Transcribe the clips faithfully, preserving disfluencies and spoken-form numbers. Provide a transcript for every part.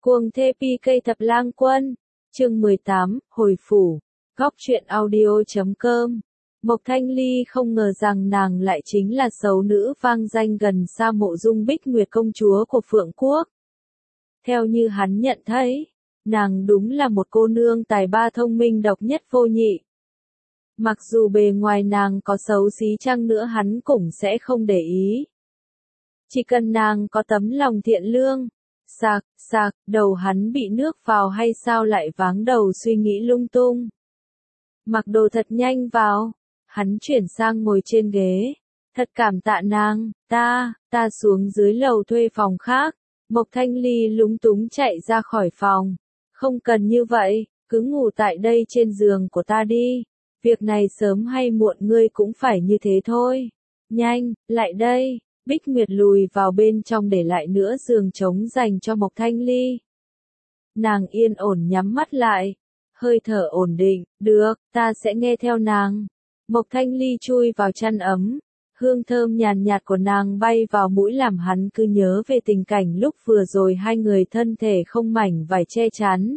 Cuồng thê pi cây thập lang quân, chương mười tám, hồi phủ, góc truyện audio chấm com. Mộc Thanh Ly không ngờ rằng nàng lại chính là xấu nữ vang danh gần xa Mộ Dung Bích Nguyệt công chúa của Phượng Quốc. Theo như hắn nhận thấy, nàng đúng là một cô nương tài ba thông minh độc nhất vô nhị. Mặc dù bề ngoài nàng có xấu xí chăng nữa hắn cũng sẽ không để ý. Chỉ cần nàng có tấm lòng thiện lương. Sạc, sạc, đầu hắn bị nước vào hay sao lại váng đầu suy nghĩ lung tung. Mặc đồ thật nhanh vào. Hắn chuyển sang ngồi trên ghế. Thật cảm tạ nàng, ta, ta xuống dưới lầu thuê phòng khác. Mộc Thanh Ly lúng túng chạy ra khỏi phòng. Không cần như vậy, cứ ngủ tại đây trên giường của ta đi. Việc này sớm hay muộn ngươi cũng phải như thế thôi. Nhanh, lại đây. Bích Nguyệt lùi vào bên trong để lại nữa giường trống dành cho Mộc Thanh Ly. Nàng yên ổn nhắm mắt lại. Hơi thở ổn định, được, ta sẽ nghe theo nàng. Mộc Thanh Ly chui vào chăn ấm. Hương thơm nhàn nhạt của nàng bay vào mũi làm hắn cứ nhớ về tình cảnh lúc vừa rồi hai người thân thể không mảnh vải che chắn.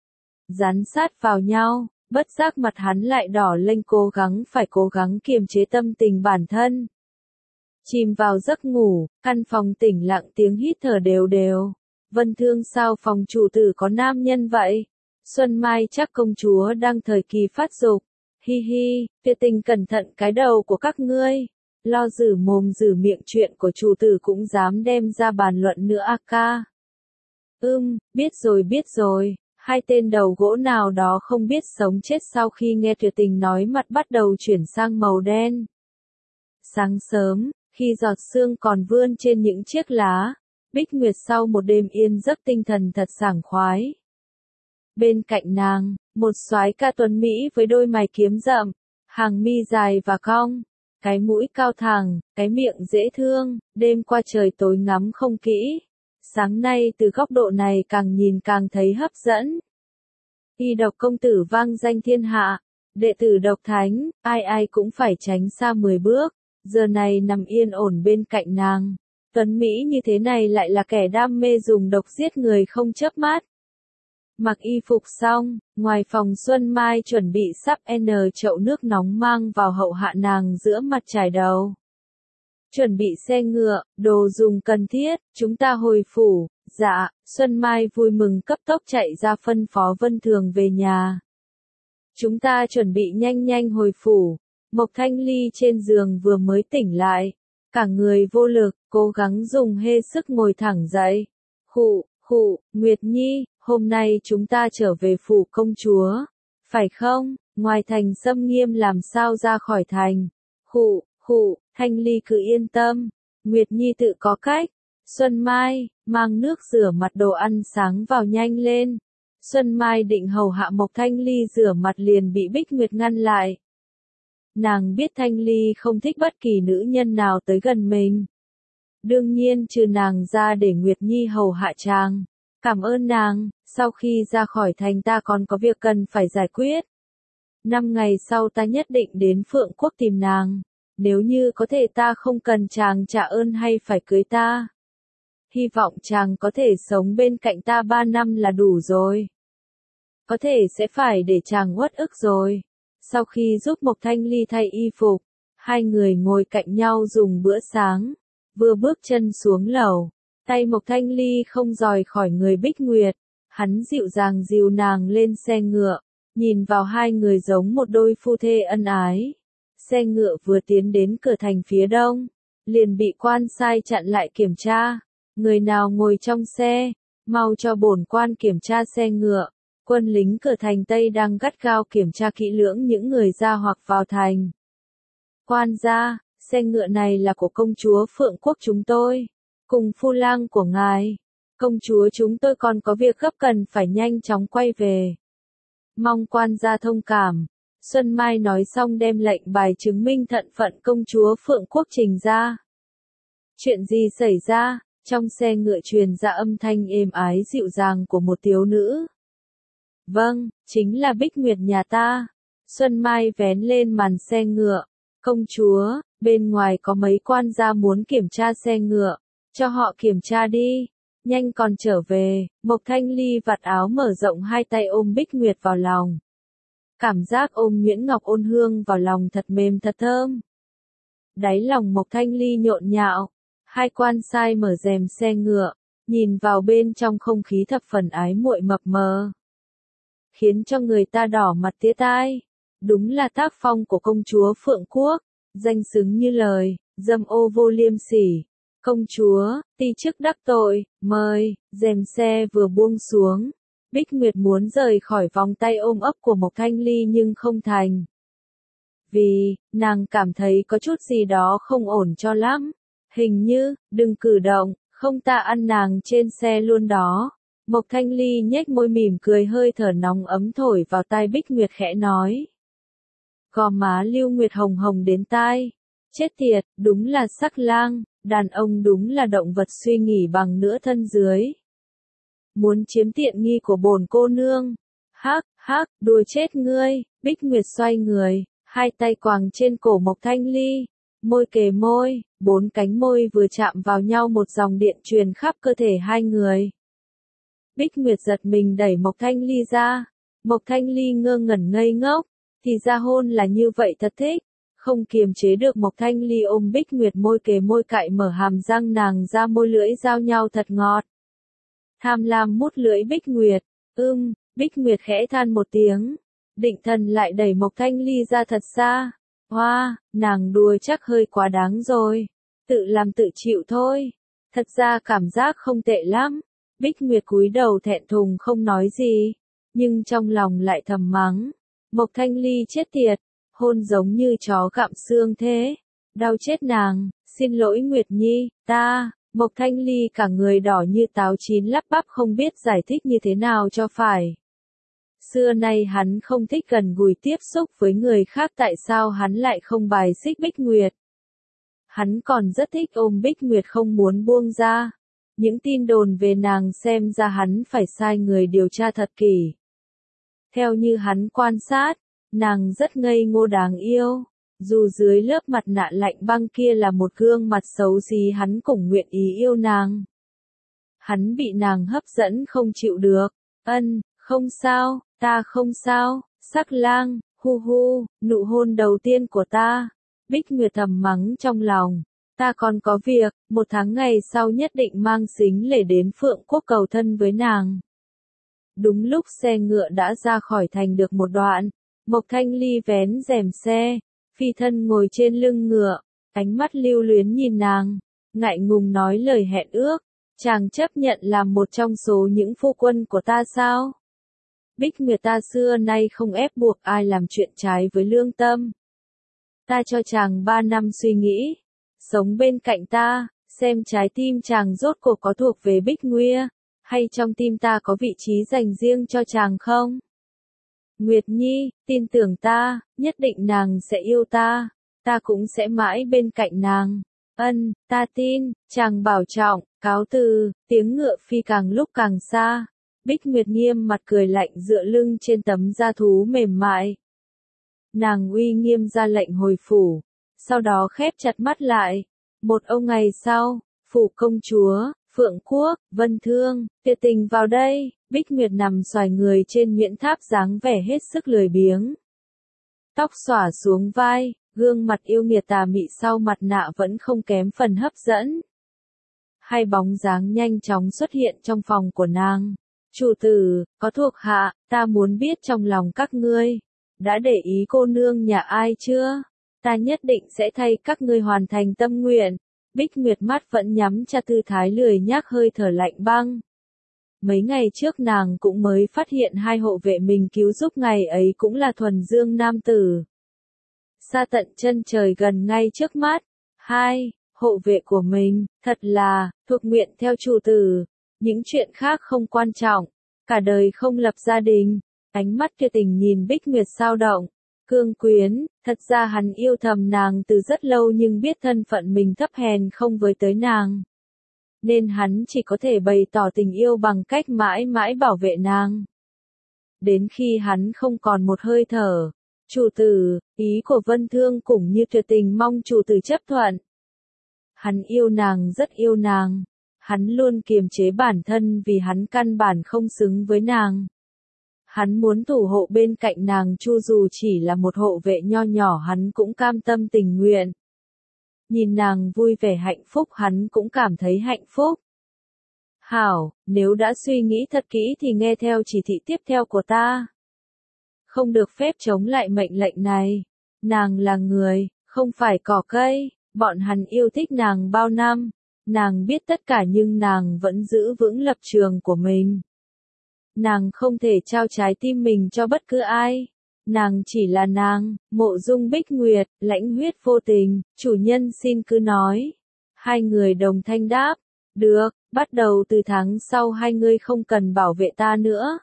Dán sát vào nhau, bất giác mặt hắn lại đỏ lên cố gắng phải cố gắng kiềm chế tâm tình bản thân. Chìm vào giấc ngủ, căn phòng tĩnh lặng tiếng hít thở đều đều. Vân Thương sao phòng chủ tử có nam nhân vậy? Xuân Mai chắc công chúa đang thời kỳ phát dục. Hi hi, Tuyệt Tình cẩn thận cái đầu của các ngươi. Lo giữ mồm giữ miệng chuyện của chủ tử cũng dám đem ra bàn luận nữa a ca. Ưm, biết rồi biết rồi. Hai tên đầu gỗ nào đó không biết sống chết sau khi nghe Tuyệt Tình nói mặt bắt đầu chuyển sang màu đen. Sáng sớm, khi giọt sương còn vươn trên những chiếc lá, Bích Nguyệt sau một đêm yên giấc tinh thần thật sảng khoái. Bên cạnh nàng, một soái ca tuấn Mỹ với đôi mày kiếm rậm, hàng mi dài và cong, cái mũi cao thẳng, cái miệng dễ thương, đêm qua trời tối ngắm không kỹ. Sáng nay từ góc độ này càng nhìn càng thấy hấp dẫn. Y độc công tử vang danh thiên hạ, đệ tử độc thánh, ai ai cũng phải tránh xa mười bước. Giờ này nằm yên ổn bên cạnh nàng, tuấn Mỹ như thế này lại là kẻ đam mê dùng độc giết người không chớp mắt. Mặc y phục xong, ngoài phòng Xuân Mai chuẩn bị sắp n chậu nước nóng mang vào hậu hạ nàng giữa mặt trải đầu. Chuẩn bị xe ngựa, đồ dùng cần thiết, chúng ta hồi phủ. Dạ, Xuân Mai vui mừng cấp tốc chạy ra phân phó Vân Thường về nhà. Chúng ta chuẩn bị nhanh nhanh hồi phủ. Mộc Thanh Ly trên giường vừa mới tỉnh lại, cả người vô lực, cố gắng dùng hết sức ngồi thẳng dậy. Khụ, khụ, Nguyệt Nhi, hôm nay chúng ta trở về phủ công chúa, phải không? Ngoài thành xâm nghiêm làm sao ra khỏi thành? Khụ, khụ, Thanh Ly cứ yên tâm, Nguyệt Nhi tự có cách. Xuân Mai, mang nước rửa mặt đồ ăn sáng vào nhanh lên. Xuân Mai định hầu hạ Mộc Thanh Ly rửa mặt liền bị Bích Nguyệt ngăn lại. Nàng biết Thanh Ly không thích bất kỳ nữ nhân nào tới gần mình. Đương nhiên trừ nàng ra để Nguyệt Nhi hầu hạ chàng. Cảm ơn nàng, sau khi ra khỏi thành ta còn có việc cần phải giải quyết. Năm ngày sau ta nhất định đến Phượng Quốc tìm nàng. Nếu như có thể ta không cần chàng trả ơn hay phải cưới ta. Hy vọng chàng có thể sống bên cạnh ta ba năm là đủ rồi. Có thể sẽ phải để chàng uất ức rồi. Sau khi giúp Mộc Thanh Ly thay y phục, hai người ngồi cạnh nhau dùng bữa sáng. Vừa bước chân xuống lầu, tay Mộc Thanh Ly không rời khỏi người Bích Nguyệt. Hắn dịu dàng dìu nàng lên xe ngựa, nhìn vào hai người giống một đôi phu thê ân ái. Xe ngựa vừa tiến đến cửa thành phía đông, liền bị quan sai chặn lại kiểm tra. Người nào ngồi trong xe, mau cho bổn quan kiểm tra xe ngựa. Quân lính cửa thành Tây đang gắt gao kiểm tra kỹ lưỡng những người ra hoặc vào thành. Quan gia, xe ngựa này là của công chúa Phượng Quốc chúng tôi, cùng phu lang của ngài. Công chúa chúng tôi còn có việc gấp cần phải nhanh chóng quay về. Mong quan gia thông cảm. Xuân Mai nói xong đem lệnh bài chứng minh thân phận công chúa Phượng Quốc trình ra. Chuyện gì xảy ra? Trong xe ngựa truyền ra âm thanh êm ái dịu dàng của một thiếu nữ. Vâng, chính là Bích Nguyệt nhà ta. Xuân Mai vén lên màn xe ngựa. Công chúa, bên ngoài có mấy quan gia muốn kiểm tra xe ngựa. Cho họ kiểm tra đi. nhanh còn trở về, Mộc Thanh Ly vạt áo mở rộng hai tay ôm Bích Nguyệt vào lòng. Cảm giác ôm Nguyễn Ngọc Ôn Hương vào lòng thật mềm thật thơm. Đáy lòng Mộc Thanh Ly nhộn nhạo, hai quan sai mở rèm xe ngựa, nhìn vào bên trong không khí thập phần ái muội mập mờ. Khiến cho người ta đỏ mặt tía tai. Đúng là tác phong của công chúa Phượng Quốc, danh xứng như lời, dâm ô vô liêm sỉ. Công chúa, ti chức đắc tội, mời, rèm xe vừa buông xuống. Bích Nguyệt muốn rời khỏi vòng tay ôm ấp của Mộc Thanh Ly nhưng không thành. Vì, nàng cảm thấy có chút gì đó không ổn cho lắm. Hình như, đừng cử động, không ta ăn nàng trên xe luôn đó. Mộc Thanh Ly nhếch môi mỉm cười hơi thở nóng ấm thổi vào tai Bích Nguyệt khẽ nói. Gò má Lưu Nguyệt hồng hồng đến tai. Chết tiệt, đúng là sắc lang, đàn ông đúng là động vật suy nghĩ bằng nửa thân dưới. Muốn chiếm tiện nghi của bổn cô nương. Hắc, hắc, đùa chết ngươi. Bích Nguyệt xoay người, hai tay quàng trên cổ Mộc Thanh Ly. Môi kề môi, bốn cánh môi vừa chạm vào nhau một dòng điện truyền khắp cơ thể hai người. Bích Nguyệt giật mình đẩy Mộc Thanh Ly ra. Mộc Thanh Ly ngơ ngẩn ngây ngốc. Thì ra hôn là như vậy thật thích. Không kiềm chế được Mộc Thanh Ly ôm Bích Nguyệt môi kề môi cạy mở hàm răng nàng ra môi lưỡi giao nhau thật ngọt. Tham lam mút lưỡi Bích Nguyệt. Ưm, Bích Nguyệt khẽ than một tiếng. Định thần lại đẩy Mộc Thanh Ly ra thật xa. Hoa, nàng đùa chắc hơi quá đáng rồi. Tự làm tự chịu thôi. Thật ra cảm giác không tệ lắm. Bích Nguyệt cúi đầu thẹn thùng không nói gì. Nhưng trong lòng lại thầm mắng. Mộc Thanh Ly chết tiệt. Hôn giống như chó gặm xương thế. Đau chết nàng. Xin lỗi Nguyệt Nhi, ta. Mộc Thanh Ly cả người đỏ như táo chín lắp bắp không biết giải thích như thế nào cho phải. Xưa nay hắn không thích gần gũi tiếp xúc với người khác, tại sao hắn lại không bài xích Bích Nguyệt. Hắn còn rất thích ôm Bích Nguyệt không muốn buông ra. Những tin đồn về nàng xem ra hắn phải sai người điều tra thật kỹ. Theo như hắn quan sát, nàng rất ngây ngô đáng yêu. Dù dưới lớp mặt nạ lạnh băng kia là một gương mặt xấu xí, hắn cũng nguyện ý yêu nàng. Hắn bị nàng hấp dẫn không chịu được. Ân, không sao, ta không sao, sắc lang, hu hu, nụ hôn đầu tiên của ta. Bích Nguyệt thầm mắng trong lòng. Ta còn có việc, một tháng ngày sau nhất định mang sính lễ đến Phượng Quốc cầu thân với nàng. Đúng lúc xe ngựa đã ra khỏi thành được một đoạn, Mộc Thanh Ly vén rèm xe, phi thân ngồi trên lưng ngựa, ánh mắt lưu luyến nhìn nàng, ngại ngùng nói lời hẹn ước, chàng chấp nhận làm một trong số những phu quân của ta sao? Bích Nguyệt ta xưa nay không ép buộc ai làm chuyện trái với lương tâm. Ta cho chàng ba năm suy nghĩ, sống bên cạnh ta, xem trái tim chàng rốt cuộc có thuộc về Bích Nguyệt, hay trong tim ta có vị trí dành riêng cho chàng không? Nguyệt Nhi, tin tưởng ta, nhất định nàng sẽ yêu ta, ta cũng sẽ mãi bên cạnh nàng. Ân, ta tin, chàng bảo trọng, cáo từ, tiếng ngựa phi càng lúc càng xa. Bích Nguyệt nghiêm mặt cười lạnh dựa lưng trên tấm da thú mềm mại. Nàng uy nghiêm ra lệnh hồi phủ, sau đó khép chặt mắt lại. Một ông ngày sau, phủ công chúa, Phượng Quốc, Vân Thương, tiệt tình vào đây. Bích Nguyệt nằm xoài người trên Nguyễn Tháp dáng vẻ hết sức lười biếng. Tóc xõa xuống vai, gương mặt yêu nghiệt tà mị sau mặt nạ vẫn không kém phần hấp dẫn. Hai bóng dáng nhanh chóng xuất hiện trong phòng của nàng. Chủ tử, có thuộc hạ, ta muốn biết trong lòng các ngươi, đã để ý cô nương nhà ai chưa? Ta nhất định sẽ thay các ngươi hoàn thành tâm nguyện. Bích Nguyệt mắt vẫn nhắm chặt, tư thái lười nhác hơi thở lạnh băng. Mấy ngày trước nàng cũng mới phát hiện hai hộ vệ mình cứu giúp ngày ấy cũng là thuần dương nam tử. Xa tận chân trời gần ngay trước mắt. Hai, hộ vệ của mình, thật là, thuộc nguyện theo chủ tử. Những chuyện khác không quan trọng. Cả đời không lập gia đình. Ánh mắt kia tình nhìn Bích Nguyệt sao động. Cương quyến, thật ra hắn yêu thầm nàng từ rất lâu nhưng biết thân phận mình thấp hèn không với tới nàng. Nên hắn chỉ có thể bày tỏ tình yêu bằng cách mãi mãi bảo vệ nàng. Đến khi hắn không còn một hơi thở, chủ tử, ý của Vân Thương cũng như tuyệt tình mong chủ tử chấp thuận. Hắn yêu nàng rất yêu nàng. Hắn luôn kiềm chế bản thân vì hắn căn bản không xứng với nàng. Hắn muốn thủ hộ bên cạnh nàng chu dù chỉ là một hộ vệ nho nhỏ hắn cũng cam tâm tình nguyện. Nhìn nàng vui vẻ hạnh phúc hắn cũng cảm thấy hạnh phúc. Hảo, nếu đã suy nghĩ thật kỹ thì nghe theo chỉ thị tiếp theo của ta. Không được phép chống lại mệnh lệnh này. Nàng là người, không phải cỏ cây, bọn hắn yêu thích nàng bao năm. Nàng biết tất cả nhưng nàng vẫn giữ vững lập trường của mình. Nàng không thể trao trái tim mình cho bất cứ ai. Nàng chỉ là nàng, Mộ Dung Bích Nguyệt, lãnh huyết vô tình, chủ nhân xin cứ nói. Hai người đồng thanh đáp, được, bắt đầu từ tháng sau hai người không cần bảo vệ ta nữa.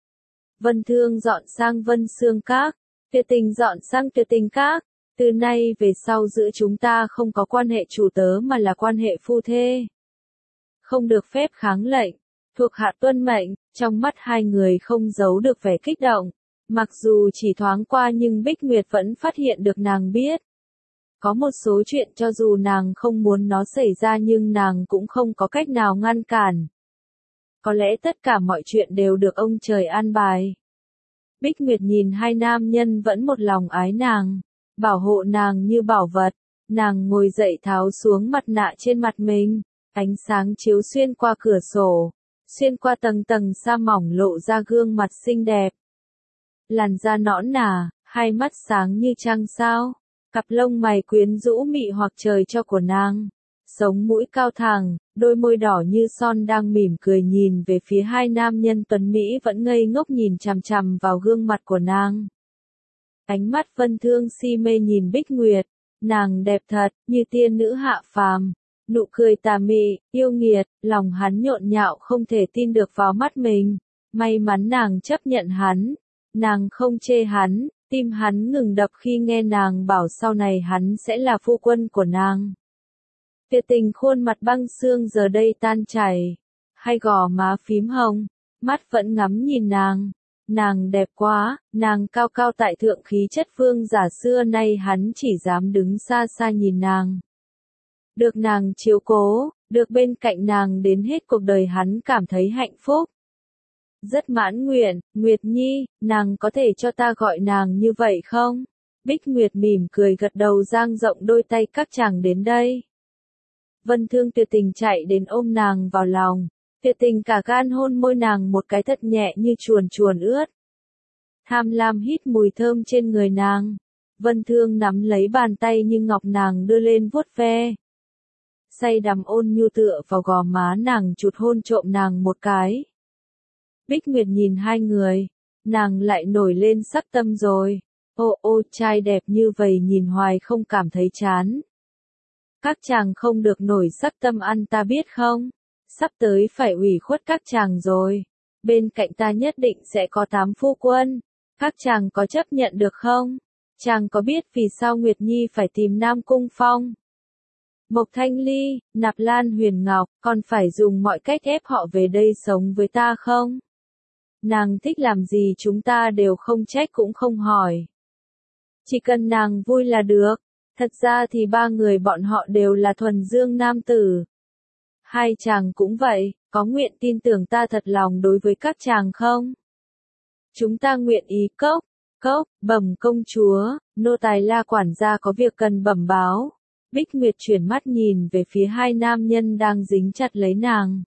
Vân Thương dọn sang Vân Xương Các, Tuyệt Tình dọn sang Tuyệt Tình Các. Từ nay về sau giữa chúng ta không có quan hệ chủ tớ mà là quan hệ phu thê. Không được phép kháng lệnh, thuộc hạ tuân mệnh, trong mắt hai người không giấu được vẻ kích động. Mặc dù chỉ thoáng qua nhưng Bích Nguyệt vẫn phát hiện được nàng biết. Có một số chuyện cho dù nàng không muốn nó xảy ra nhưng nàng cũng không có cách nào ngăn cản. Có lẽ tất cả mọi chuyện đều được ông trời an bài. Bích Nguyệt nhìn hai nam nhân vẫn một lòng ái nàng, bảo hộ nàng như bảo vật. Nàng ngồi dậy tháo xuống mặt nạ trên mặt mình, ánh sáng chiếu xuyên qua cửa sổ, xuyên qua tầng tầng sa mỏng lộ ra gương mặt xinh đẹp. Làn da nõn nà, hai mắt sáng như trăng sao, cặp lông mày quyến rũ mị hoặc trời cho của nàng, sống mũi cao thẳng, đôi môi đỏ như son đang mỉm cười nhìn về phía hai nam nhân tuấn Mỹ vẫn ngây ngốc nhìn chằm chằm vào gương mặt của nàng. Ánh mắt Vân Thương si mê nhìn Bích Nguyệt, nàng đẹp thật, như tiên nữ hạ phàm, nụ cười tà mị, yêu nghiệt, lòng hắn nhộn nhạo không thể tin được vào mắt mình. May mắn nàng chấp nhận hắn, nàng không chê hắn, tim hắn ngừng đập khi nghe nàng bảo sau này hắn sẽ là phu quân của nàng. Tuyệt Tình khuôn mặt băng xương giờ đây tan chảy, hai gò má phím hồng, mắt vẫn ngắm nhìn nàng. Nàng đẹp quá, nàng cao cao tại thượng khí chất vương giả xưa nay hắn chỉ dám đứng xa xa nhìn nàng. Được nàng chiếu cố, được bên cạnh nàng đến hết cuộc đời hắn cảm thấy hạnh phúc. Rất mãn nguyện, Nguyệt Nhi, nàng có thể cho ta gọi nàng như vậy không? Bích Nguyệt mỉm cười gật đầu dang rộng đôi tay các chàng đến đây. Vân Thương Tuyệt Tình chạy đến ôm nàng vào lòng. Tuyệt Tình cả gan hôn môi nàng một cái thật nhẹ như chuồn chuồn ướt. Tham lam hít mùi thơm trên người nàng. Vân Thương nắm lấy bàn tay như ngọc nàng đưa lên vuốt ve. Say đắm ôn nhu tựa vào gò má nàng chụt hôn trộm nàng một cái. Bích Nguyệt nhìn hai người, nàng lại nổi lên sắc tâm rồi. Ô ô trai đẹp như vậy nhìn hoài không cảm thấy chán. Các chàng không được nổi sắc tâm ăn ta biết không? Sắp tới phải ủy khuất các chàng rồi. Bên cạnh ta nhất định sẽ có tám phu quân. Các chàng có chấp nhận được không? Chàng có biết vì sao Nguyệt Nhi phải tìm Nam Cung Phong? Mộc Thanh Ly, Nạp Lan Huyền Ngọc, còn phải dùng mọi cách ép họ về đây sống với ta không? Nàng thích làm gì chúng ta đều không trách cũng không hỏi. Chỉ cần nàng vui là được. Thật ra thì ba người bọn họ đều là thuần dương nam tử. Hai chàng cũng vậy, có nguyện tin tưởng ta thật lòng đối với các chàng không? Chúng ta nguyện ý cốc, cốc, bẩm công chúa, nô tài La quản gia có việc cần bẩm báo. Bích Nguyệt chuyển mắt nhìn về phía hai nam nhân đang dính chặt lấy nàng.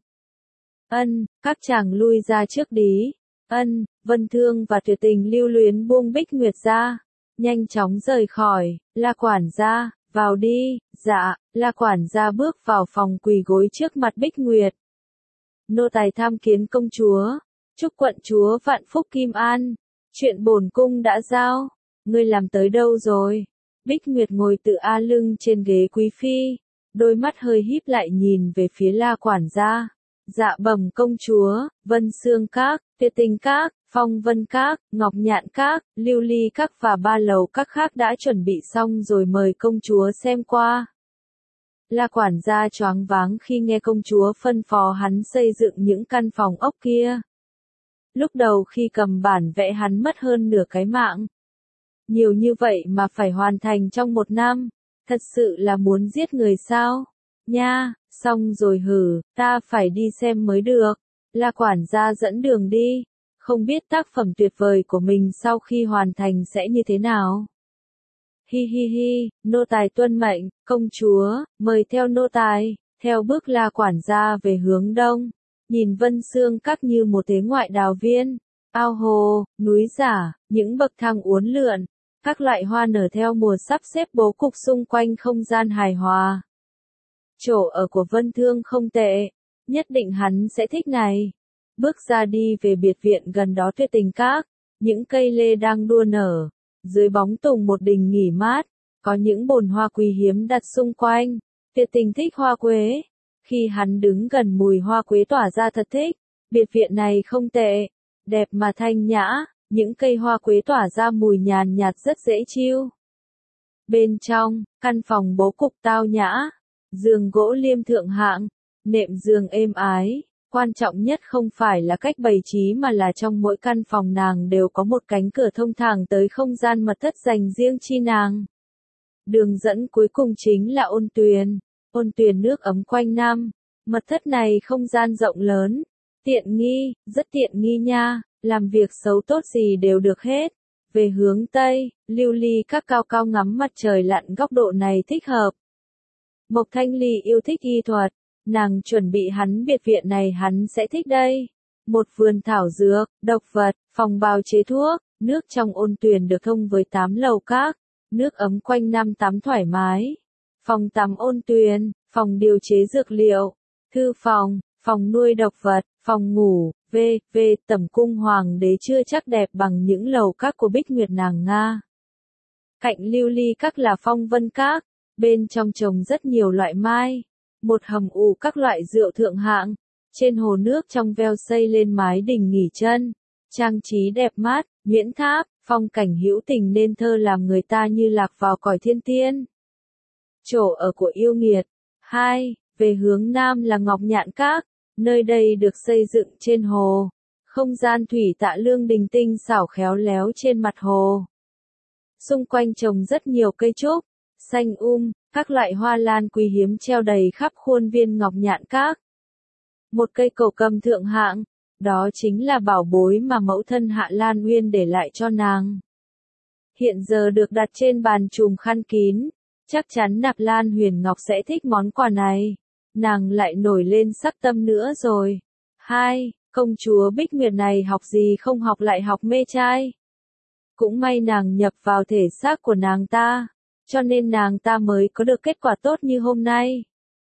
Ân, các chàng lui ra trước đi. Ân, Vân Thương và Tuyệt Tình lưu luyến buông Bích Nguyệt ra. Nhanh chóng rời khỏi, La quản gia, vào đi, dạ, La quản gia bước vào phòng quỳ gối trước mặt Bích Nguyệt. Nô tài tham kiến công chúa, chúc quận chúa vạn phúc kim an, chuyện bổn cung đã giao, ngươi làm tới đâu rồi? Bích Nguyệt ngồi tự a lưng trên ghế quý phi, đôi mắt hơi híp lại nhìn về phía La quản gia. Dạ bẩm công chúa, Vân Xương Các, Tuyệt Tình Các, Phong Vân Các, Ngọc Nhạn Các, Lưu Ly Các và ba lầu các khác đã chuẩn bị xong rồi mời công chúa xem qua. La quản gia choáng váng khi nghe công chúa phân phó hắn xây dựng những căn phòng ốc kia. Lúc đầu khi cầm bản vẽ hắn mất hơn nửa cái mạng. Nhiều như vậy mà phải hoàn thành trong một năm, thật sự là muốn giết người sao? nha, xong rồi hử, ta phải đi xem mới được. La quản gia dẫn đường đi, không biết tác phẩm tuyệt vời của mình sau khi hoàn thành sẽ như thế nào. Hi hi hi, nô tài tuân mệnh, công chúa, mời theo nô tài, theo bước La quản gia về hướng đông, nhìn Vân Xương Các như một thế ngoại đào viên, ao hồ, núi giả, những bậc thang uốn lượn, các loại hoa nở theo mùa sắp xếp bố cục xung quanh không gian hài hòa. Chỗ ở của Vân Thương không tệ, nhất định hắn sẽ thích này. Bước ra đi về biệt viện gần đó Tuyệt Tình Các, những cây lê đang đua nở, dưới bóng tùng một đình nghỉ mát, có những bồn hoa quý hiếm đặt xung quanh. Tuyệt Tình thích hoa quế, khi hắn đứng gần mùi hoa quế tỏa ra thật thích. Biệt viện này không tệ, đẹp mà thanh nhã, những cây hoa quế tỏa ra mùi nhàn nhạt rất dễ chịu. Bên trong, căn phòng bố cục tao nhã, giường gỗ liêm thượng hạng, nệm giường êm ái, quan trọng nhất không phải là cách bày trí mà là trong mỗi căn phòng nàng đều có một cánh cửa thông thẳng tới không gian mật thất dành riêng chi nàng. Đường dẫn cuối cùng chính là ôn tuyền, ôn tuyền nước ấm quanh năm, mật thất này không gian rộng lớn, tiện nghi, rất tiện nghi nha, làm việc xấu tốt gì đều được hết. Về hướng Tây, Lưu Ly Các cao cao ngắm mặt trời lặn góc độ này thích hợp. Mộc Thanh Ly yêu thích y thuật, nàng chuẩn bị hắn biệt viện này hắn sẽ thích đây. Một vườn thảo dược, độc vật, phòng bào chế thuốc, nước trong ôn tuyền được thông với tám lầu các, nước ấm quanh năm tắm thoải mái. Phòng tắm ôn tuyền, phòng điều chế dược liệu, thư phòng, phòng nuôi độc vật, phòng ngủ, v, v, tẩm cung hoàng đế chưa chắc đẹp bằng những lầu các của Bích Nguyệt nàng Nga. Cạnh Lưu Ly Các là Phong Vân Các, bên trong trồng rất nhiều loại mai, một hầm ủ các loại rượu thượng hạng, trên hồ nước trong veo xây lên mái đình nghỉ chân, trang trí đẹp mát, miễn tháp, phong cảnh hữu tình nên thơ làm người ta như lạc vào cõi thiên tiên. Chỗ ở của yêu nghiệt. Hai, về hướng nam là Ngọc Nhạn Các, nơi đây được xây dựng trên hồ, không gian thủy tạ lương đình tinh xảo khéo léo trên mặt hồ. Xung quanh trồng rất nhiều cây trúc, xanh um, các loại hoa lan quý hiếm treo đầy khắp khuôn viên Ngọc Nhạn Các. Một cây cầu cầm thượng hạng, đó chính là bảo bối mà mẫu thân Hạ Lan Uyên để lại cho nàng. Hiện giờ được đặt trên bàn chùm khăn kín, chắc chắn Nạp Lan Huyền Ngọc sẽ thích món quà này. Nàng lại nổi lên sắc tâm nữa rồi. Hai, công chúa Bích Nguyệt này học gì không học lại học mê trai. Cũng may nàng nhập vào thể xác của nàng ta, cho nên nàng ta mới có được kết quả tốt như hôm nay.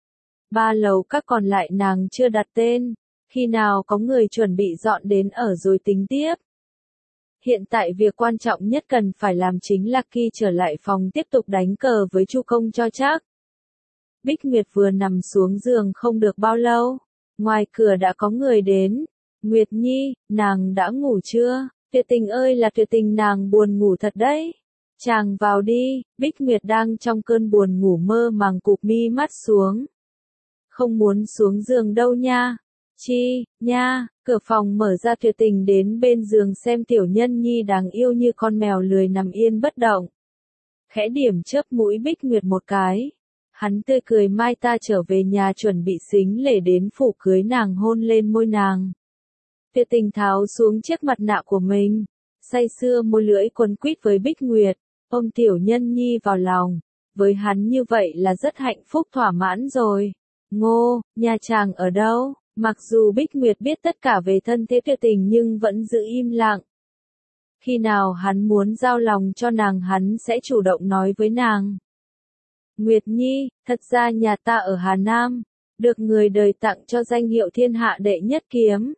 Ba lầu các còn lại nàng chưa đặt tên, khi nào có người chuẩn bị dọn đến ở rồi tính tiếp. Hiện tại việc quan trọng nhất cần phải làm chính là khi trở lại phòng tiếp tục đánh cờ với Chu Công cho chắc. Bích Nguyệt vừa nằm xuống giường không được bao lâu, ngoài cửa đã có người đến. Nguyệt Nhi, nàng đã ngủ chưa? Tuyệt Tình ơi là Tuyệt Tình, nàng buồn ngủ thật đấy. Chàng vào đi. Bích Nguyệt đang trong cơn buồn ngủ mơ màng cụp mi mắt xuống. Không muốn xuống giường đâu nha. Chi, nha, cửa phòng mở ra Tuyệt Tình đến bên giường xem Tiểu Nhân Nhi đáng yêu như con mèo lười nằm yên bất động. Khẽ điểm chớp mũi Bích Nguyệt một cái. Hắn tươi cười mai ta trở về nhà chuẩn bị xính lễ đến phủ cưới nàng hôn lên môi nàng. Tuyệt Tình tháo xuống chiếc mặt nạ của mình, say sưa môi lưỡi quấn quýt với Bích Nguyệt, ôm Tiểu Nhân Nhi vào lòng. Với hắn như vậy là rất hạnh phúc thỏa mãn rồi. Ngô, nhà chàng ở đâu? Mặc dù Bích Nguyệt biết tất cả về thân thế Tuyệt Tình nhưng vẫn giữ im lặng. Khi nào hắn muốn giao lòng cho nàng hắn sẽ chủ động nói với nàng. Nguyệt Nhi, thật ra nhà ta ở Hà Nam, được người đời tặng cho danh hiệu thiên hạ đệ nhất kiếm.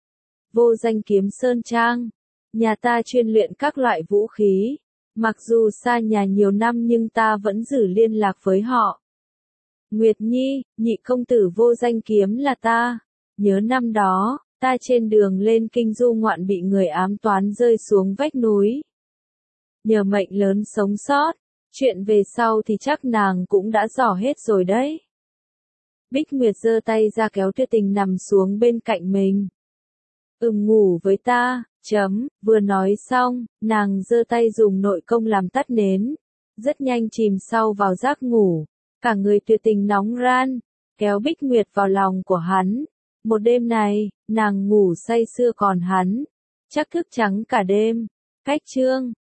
Vô Danh Kiếm Sơn Trang. Nhà ta chuyên luyện các loại vũ khí. Mặc dù xa nhà nhiều năm nhưng ta vẫn giữ liên lạc với họ. Nguyệt Nhi, nhị công tử Vô Danh Kiếm là ta. Nhớ năm đó, ta trên đường lên kinh du ngoạn bị người ám toán rơi xuống vách núi. Nhờ mệnh lớn sống sót. Chuyện về sau thì chắc nàng cũng đã dò hết rồi đấy. Bích Nguyệt giơ tay ra kéo Tuyệt Tình nằm xuống bên cạnh mình. Ừm, ngủ với ta, chấm, vừa nói xong, nàng giơ tay dùng nội công làm tắt nến. Rất nhanh chìm sâu vào giấc ngủ. Cả người Tuyệt Tình nóng ran, kéo Bích Nguyệt vào lòng của hắn. Một đêm này, nàng ngủ say sưa còn hắn chắc thức trắng cả đêm. Cách chương